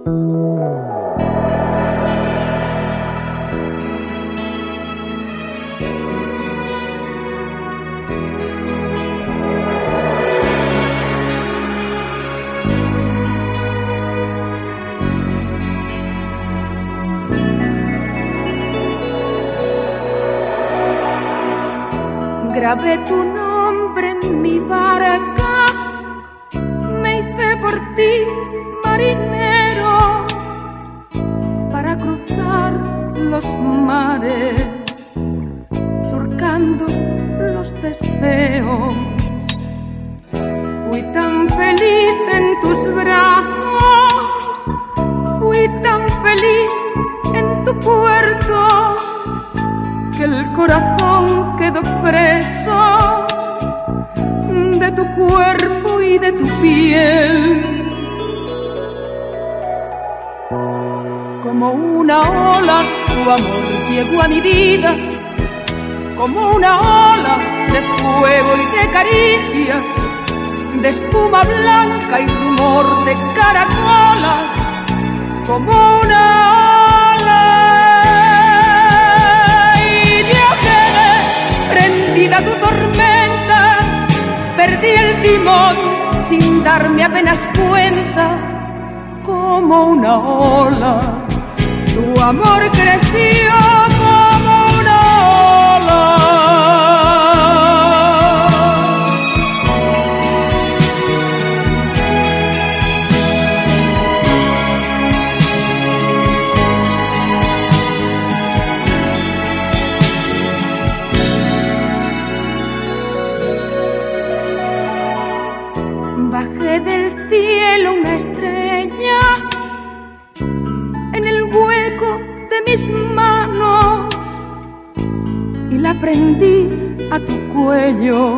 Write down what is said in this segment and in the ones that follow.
Grabé tu nombre en mi barca, me hice por ti marinero para cruzar los mares, surcando los deseos. Fui tan feliz en tus brazos, fui tan feliz en tu puerto, que el corazón quedó preso de tu cuerpo y de tu piel. Como una ola, tu amor llegó a mi vida, como una ola de fuego y de caricias, de espuma blanca y rumor de caracolas, como una ola. Prendida tu tormenta, perdí el timón sin darme apenas cuenta. Como una ola, tu amor creció como una ola. Bajé del cielo una estrella en el hueco de mis manos y la prendí a tu cuello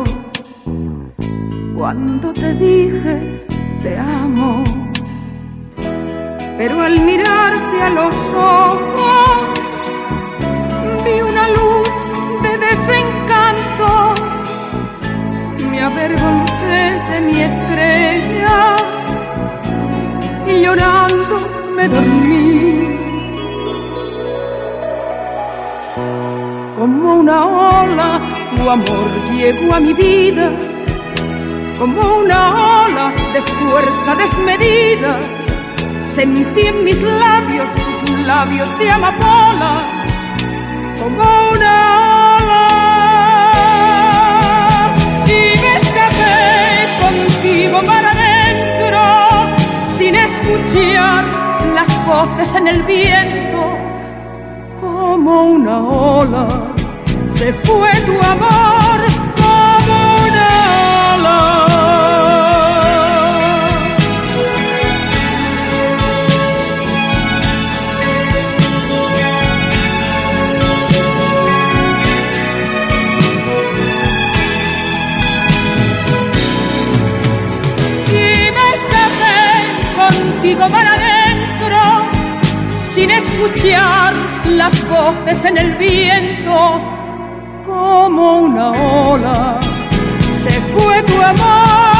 cuando te dije te amo. Pero al mirarte a los ojos vi una luz de desencanto. Me avergoncé de mi estrella y llorando me dormí. Como una ola, tu amor llegó a mi vida, como una ola de fuerza desmedida. Sentí en mis labios tus labios de amapola, como una ola. Contigo para adentro, sin escuchar las voces en el viento, como una ola, se fue tu amor como una ola. Contigo para adentro, sin escuchar las voces en el viento, como una ola, se fue tu amor.